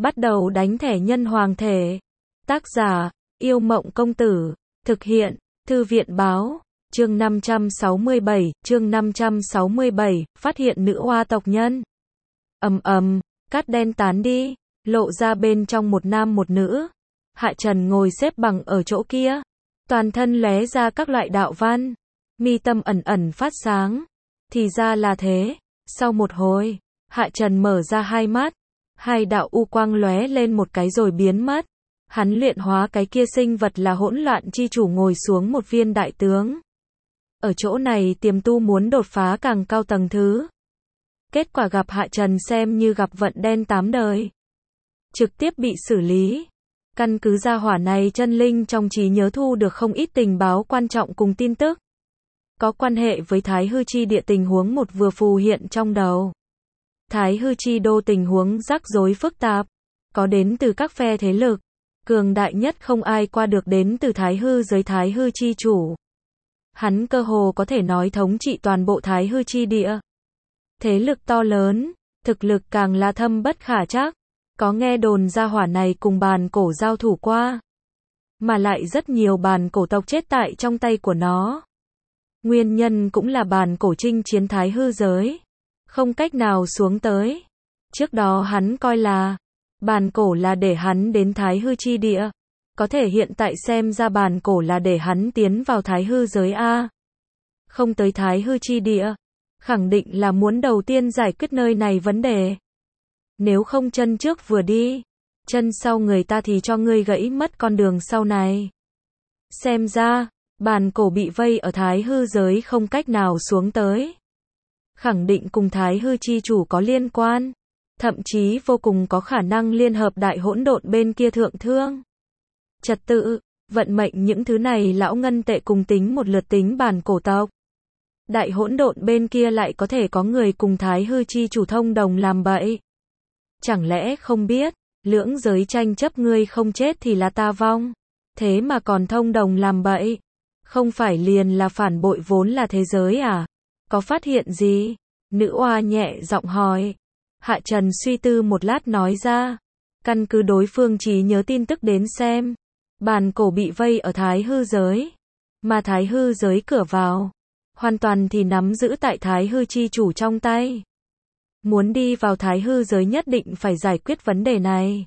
Bắt đầu đánh thẻ nhân hoàng thể. Tác giả, Yêu Mộng Công Tử. Thực hiện, Thư viện Báo. Chương 567, phát hiện nữ oa tộc nhân. Cát đen tán đi, lộ ra bên trong một nam một nữ. Hạ Trần ngồi xếp bằng ở chỗ kia, toàn thân lóe ra các loại đạo văn, mi tâm ẩn ẩn phát sáng. Thì ra là thế. Sau một hồi, Hạ Trần mở ra hai mắt, hai đạo u quang lóe lên một cái rồi biến mất. Hắn luyện hóa cái kia sinh vật là hỗn loạn chi chủ ngồi xuống một viên đại tướng. Ở chỗ này tiềm tu muốn đột phá càng cao tầng thứ. Kết quả gặp Hạ Trần xem như gặp vận đen 8 đời. Trực tiếp bị xử lý. Căn cứ gia hỏa này chân linh trong trí nhớ thu được không ít tình báo quan trọng cùng tin tức. Có quan hệ với Thái Hư Chi địa tình huống một vừa phù hiện trong đầu. Thái Hư Chi đô tình huống rắc rối phức tạp. Có đến từ các phe thế lực. Cường đại nhất không ai qua được đến từ Thái Hư giới Thái Hư Chi chủ. Hắn cơ hồ có thể nói thống trị toàn bộ Thái Hư Chi địa. Thế lực to lớn, thực lực càng là thâm bất khả trắc. Có nghe đồn gia hỏa này cùng bàn cổ giao thủ qua. Mà lại rất nhiều bàn cổ tộc chết tại trong tay của nó. Nguyên nhân cũng là bàn cổ chinh chiến Thái Hư giới. Không cách nào xuống tới. Trước đó hắn coi là bàn cổ là để hắn đến Thái Hư Chi địa. Có thể hiện tại xem ra bàn cổ là để hắn tiến vào Thái Hư giới A. Không tới Thái Hư Chi địa. Khẳng định là muốn đầu tiên giải quyết nơi này vấn đề. Nếu không chân trước vừa đi, chân sau người ta thì cho ngươi gãy mất con đường sau này. Xem ra, bàn cổ bị vây ở Thái Hư giới không cách nào xuống tới. Khẳng định cùng Thái Hư Chi chủ có liên quan. Thậm chí vô cùng có khả năng liên hợp đại hỗn độn bên kia thượng thương. Trật tự, vận mệnh những thứ này lão ngân tệ cùng tính một lượt tính bàn cổ tộc. Đại hỗn độn bên kia lại có thể có người cùng Thái Hư Chi chủ thông đồng làm bậy. Chẳng lẽ không biết, lưỡng giới tranh chấp ngươi không chết thì là ta vong. Thế mà còn thông đồng làm bậy. Không phải liền là phản bội vốn là thế giới à? Có phát hiện gì? Nữ oa nhẹ giọng hỏi. Hạ Trần suy tư một lát nói ra. Căn cứ đối phương trí nhớ tin tức đến xem. Bàn cổ bị vây ở Thái Hư giới. Mà Thái Hư giới cửa vào. Hoàn toàn thì nắm giữ tại Thái Hư Chi chủ trong tay. Muốn đi vào Thái Hư giới nhất định phải giải quyết vấn đề này.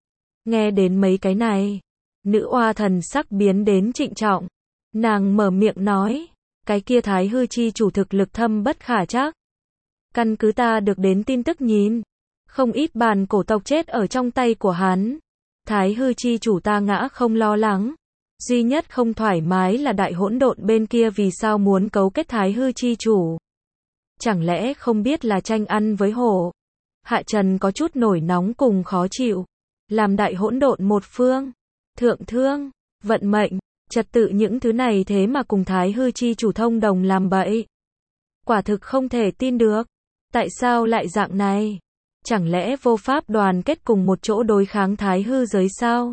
Nghe đến mấy cái này. Nữ oa thần sắc biến đến trịnh trọng. Nàng mở miệng nói. Cái kia Thái Hư Chi chủ thực lực thâm bất khả trắc. Căn cứ ta được đến tin tức nhìn. Không ít bàn cổ tộc chết ở trong tay của hắn. Thái Hư Chi chủ ta ngã không lo lắng. Duy nhất không thoải mái là đại hỗn độn bên kia vì sao muốn cấu kết Thái Hư Chi chủ. Chẳng lẽ không biết là tranh ăn với hổ. Hạ Trần có chút nổi nóng cùng khó chịu. Làm đại hỗn độn một phương. Thượng thương, vận mệnh, trật tự những thứ này thế mà cùng Thái Hư Chi chủ thông đồng làm bậy. Quả thực không thể tin được. Tại sao lại dạng này? Chẳng lẽ vô pháp đoàn kết cùng một chỗ đối kháng Thái Hư giới sao?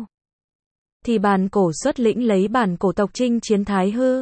Thì bàn cổ xuất lĩnh lấy bàn cổ tộc chinh chiến Thái Hư.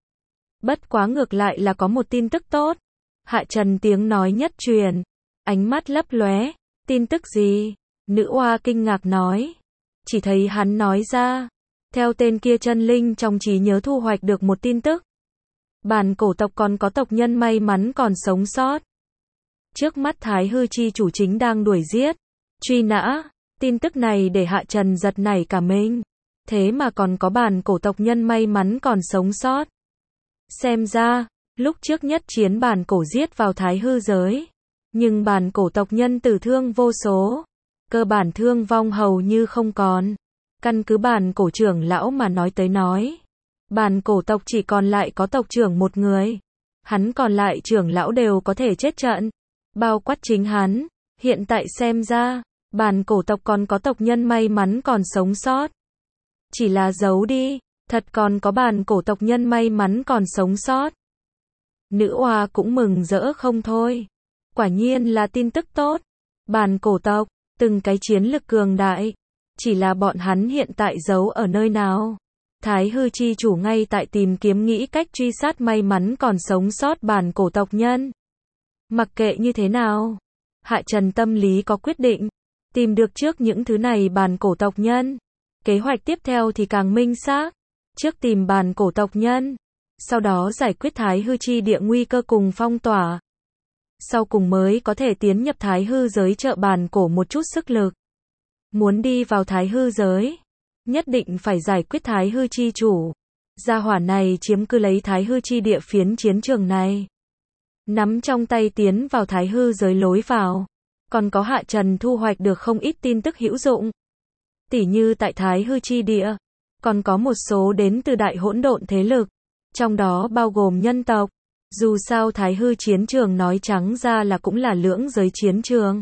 Bất quá ngược lại là có một tin tức tốt. Hạ Trần tiếng nói nhất truyền. Ánh mắt lấp lóe. Tin tức gì? Nữ oa kinh ngạc nói. Chỉ thấy hắn nói ra. Theo tên kia chân linh trong trí nhớ thu hoạch được một tin tức. Bàn cổ tộc còn có tộc nhân may mắn còn sống sót. Trước mắt Thái Hư Chi chủ chính đang đuổi giết. Truy nã. Tin tức này để Hạ Trần giật nảy cả mình. Thế mà còn có bàn cổ tộc nhân may mắn còn sống sót. Xem ra, lúc trước nhất chiến bàn cổ giết vào Thái Hư giới. Nhưng bàn cổ tộc nhân tử thương vô số. Cơ bản thương vong hầu như không còn. Căn cứ bàn cổ trưởng lão mà nói tới nói. Bàn cổ tộc chỉ còn lại có tộc trưởng một người. Hắn còn lại trưởng lão đều có thể chết trận. Bao quát chính hắn. Hiện tại xem ra, bàn cổ tộc còn có tộc nhân may mắn còn sống sót. Chỉ là giấu đi, thật còn có bàn cổ tộc nhân may mắn còn sống sót. Nữ oa cũng mừng rỡ không thôi. Quả nhiên là tin tức tốt. Bàn cổ tộc, từng cái chiến lực cường đại. Chỉ là bọn hắn hiện tại giấu ở nơi nào. Thái Hư Chi chủ ngay tại tìm kiếm nghĩ cách truy sát may mắn còn sống sót bàn cổ tộc nhân. Mặc kệ như thế nào, Hạ Trần tâm lý có quyết định. Tìm được trước những thứ này bàn cổ tộc nhân. Kế hoạch tiếp theo thì càng minh xác. Trước tìm bàn cổ tộc nhân. Sau đó giải quyết Thái Hư chi địa nguy cơ cùng phong tỏa. Sau cùng mới có thể tiến nhập Thái Hư giới trợ bàn cổ một chút sức lực. Muốn đi vào Thái Hư giới, nhất định phải giải quyết Thái Hư chi chủ. Gia hỏa này chiếm cứ lấy Thái Hư chi địa phiến chiến trường này. Nắm trong tay tiến vào Thái Hư giới lối vào. Còn có Hạ Trần thu hoạch được không ít tin tức hữu dụng. Tỉ như tại Thái Hư chi địa, còn có một số đến từ đại hỗn độn thế lực, trong đó bao gồm nhân tộc. Dù sao Thái Hư chiến trường nói trắng ra là cũng là lưỡng giới chiến trường.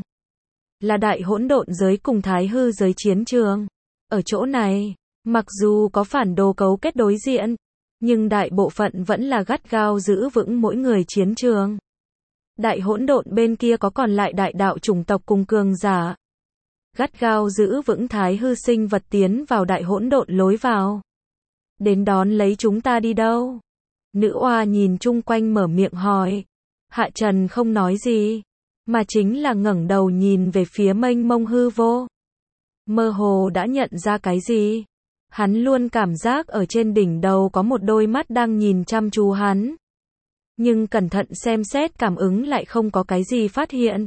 Là đại hỗn độn giới cùng Thái Hư giới chiến trường. Ở chỗ này, mặc dù có phản đồ cấu kết đối diện, nhưng đại bộ phận vẫn là gắt gao giữ vững mỗi người chiến trường. Đại hỗn độn bên kia có còn lại đại đạo chủng tộc cùng cường giả. Gắt gao giữ vững Thái Hư sinh vật tiến vào đại hỗn độn lối vào. Đến đón lấy chúng ta đi đâu? Nữ oa nhìn chung quanh mở miệng hỏi. Hạ Trần không nói gì, mà chính là ngẩng đầu nhìn về phía mênh mông hư vô. Mơ hồ đã nhận ra cái gì? Hắn luôn cảm giác ở trên đỉnh đầu có một đôi mắt đang nhìn chăm chú hắn. Nhưng cẩn thận xem xét cảm ứng lại không có cái gì phát hiện.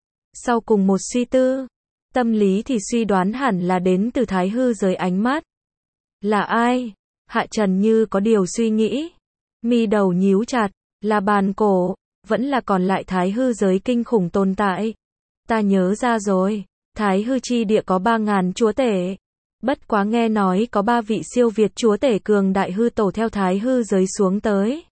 Sau cùng một suy tư, tâm lý thì suy đoán hẳn là đến từ Thái Hư giới ánh mắt. Là ai? Hạ Trần như có điều suy nghĩ. Mi đầu nhíu chặt, là bàn cổ, vẫn là còn lại Thái Hư giới kinh khủng tồn tại. Ta nhớ ra rồi, Thái Hư chi địa có 3.000 chúa tể. Bất quá nghe nói có 3 vị siêu việt chúa tể cường đại hư tổ theo Thái Hư giới xuống tới.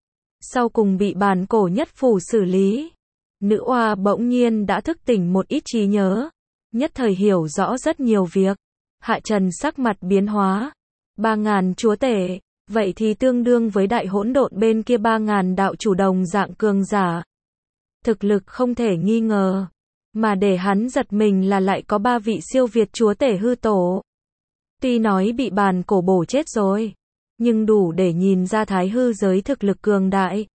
Sau cùng bị bàn cổ nhất phủ xử lý. Nữ oa bỗng nhiên đã thức tỉnh một ít trí nhớ. Nhất thời hiểu rõ rất nhiều việc. Hạ Trần sắc mặt biến hóa. 3.000 chúa tể. Vậy thì tương đương với đại hỗn độn bên kia 3.000 đạo chủ đồng dạng cường giả. Thực lực không thể nghi ngờ. Mà để hắn giật mình là lại có 3 vị siêu việt chúa tể hư tổ. Tuy nói bị bàn cổ bổ chết rồi, nhưng đủ để nhìn ra Thái Hư giới thực lực cường đại.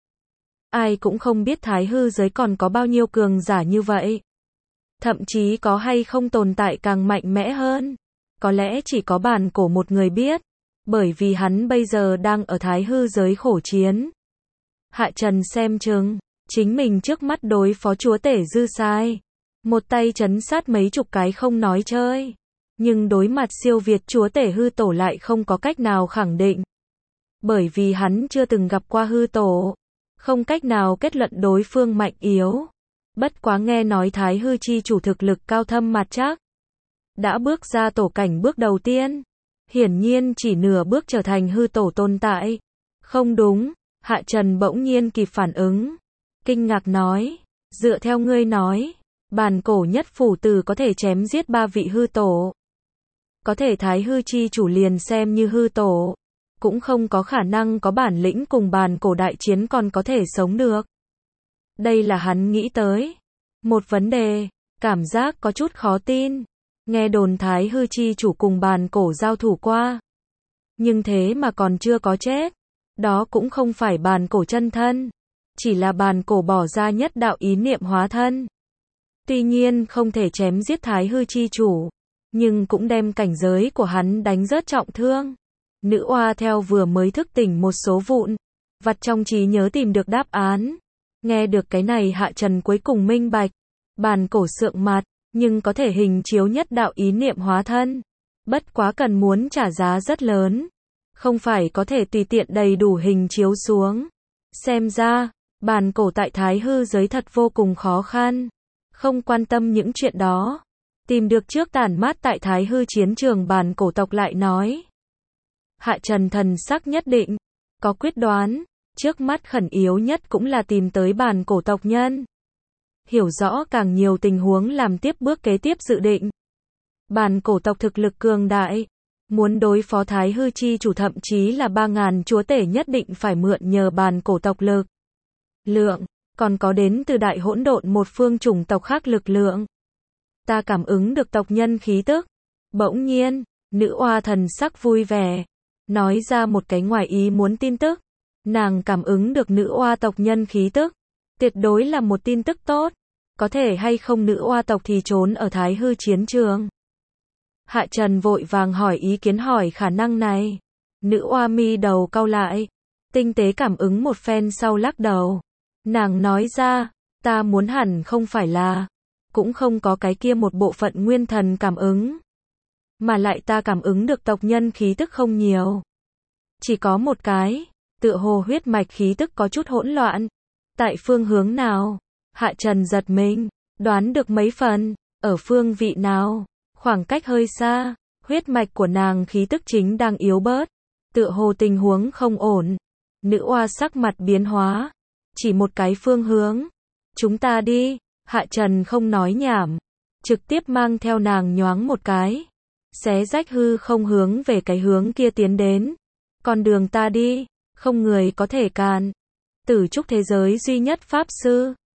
Ai cũng không biết Thái Hư giới còn có bao nhiêu cường giả như vậy. Thậm chí có hay không tồn tại càng mạnh mẽ hơn. Có lẽ chỉ có bàn cổ một người biết. Bởi vì hắn bây giờ đang ở Thái Hư giới khổ chiến. Hạ Trần xem chừng, chính mình trước mắt đối phó chúa tể dư sai. Một tay trấn sát mấy chục cái không nói chơi. Nhưng đối mặt siêu việt chúa tể hư tổ lại không có cách nào khẳng định. Bởi vì hắn chưa từng gặp qua hư tổ. Không cách nào kết luận đối phương mạnh yếu. Bất quá nghe nói Thái Hư chi chủ thực lực cao thâm mặt chắc. Đã bước ra tổ cảnh bước đầu tiên. Hiển nhiên chỉ nửa bước trở thành hư tổ tồn tại. Không đúng, Hạ Trần bỗng nhiên kịp phản ứng. Kinh ngạc nói, dựa theo ngươi nói, bàn cổ nhất phủ tử có thể chém giết 3 vị hư tổ. Có thể Thái Hư chi chủ liền xem như hư tổ. Cũng không có khả năng có bản lĩnh cùng bàn cổ đại chiến còn có thể sống được. Đây là hắn nghĩ tới. Một vấn đề, cảm giác có chút khó tin. Nghe đồn Thái Hư chi chủ cùng bàn cổ giao thủ qua. Nhưng thế mà còn chưa có chết. Đó cũng không phải bàn cổ chân thân. Chỉ là bàn cổ bỏ ra nhất đạo ý niệm hóa thân. Tuy nhiên không thể chém giết Thái Hư chi chủ. Nhưng cũng đem cảnh giới của hắn đánh rất trọng thương. Nữ oa theo vừa mới thức tỉnh một số vụn vặt trong trí nhớ tìm được đáp án. Nghe được cái này Hạ Trần cuối cùng minh bạch. Bàn cổ sượng mặt. Nhưng có thể hình chiếu nhất đạo ý niệm hóa thân. Bất quá cần muốn trả giá rất lớn. Không phải có thể tùy tiện đầy đủ hình chiếu xuống. Xem ra, bàn cổ tại Thái Hư giới thật vô cùng khó khăn. Không quan tâm những chuyện đó. Tìm được trước tản mát tại Thái Hư chiến trường bàn cổ tộc lại nói. Hạ Trần thần sắc nhất định. Có quyết đoán. Trước mắt khẩn yếu nhất cũng là tìm tới bàn cổ tộc nhân. Hiểu rõ càng nhiều tình huống làm tiếp bước kế tiếp dự định. Bàn cổ tộc thực lực cường đại. Muốn đối phó Thái Hư chi chủ thậm chí là 3.000 chúa tể nhất định phải mượn nhờ bàn cổ tộc lực lượng. Còn có đến từ đại hỗn độn một phương chủng tộc khác lực lượng. Ta cảm ứng được tộc nhân khí tức. Bỗng nhiên, nữ oa thần sắc vui vẻ. Nói ra một cái ngoài ý muốn tin tức. Nàng cảm ứng được nữ oa tộc nhân khí tức. Tuyệt đối là một tin tức tốt. có thể hay không nữ oa tộc thì trốn ở Thái Hư chiến trường. Hạ Trần vội vàng hỏi ý kiến hỏi khả năng này. Nữ oa mi đầu cau lại, tinh tế cảm ứng một phen sau lắc đầu. Nàng nói ra, ta muốn hẳn không phải là, cũng không có cái kia một bộ phận nguyên thần cảm ứng. Mà lại ta cảm ứng được tộc nhân khí tức không nhiều. Chỉ có một cái, tựa hồ huyết mạch khí tức có chút hỗn loạn. Tại phương hướng nào? Hạ Trần giật mình, đoán được mấy phần, ở phương vị nào? Khoảng cách hơi xa, huyết mạch của nàng khí tức chính đang yếu bớt. Tựa hồ tình huống không ổn. Nữ oa sắc mặt biến hóa. Chỉ một cái phương hướng. Chúng ta đi. Hạ Trần không nói nhảm. Trực tiếp mang theo nàng nhoáng một cái. Xé rách hư không hướng về cái hướng kia tiến đến. Con đường ta đi, không người có thể cản. Tử trúc thế giới duy nhất pháp sư.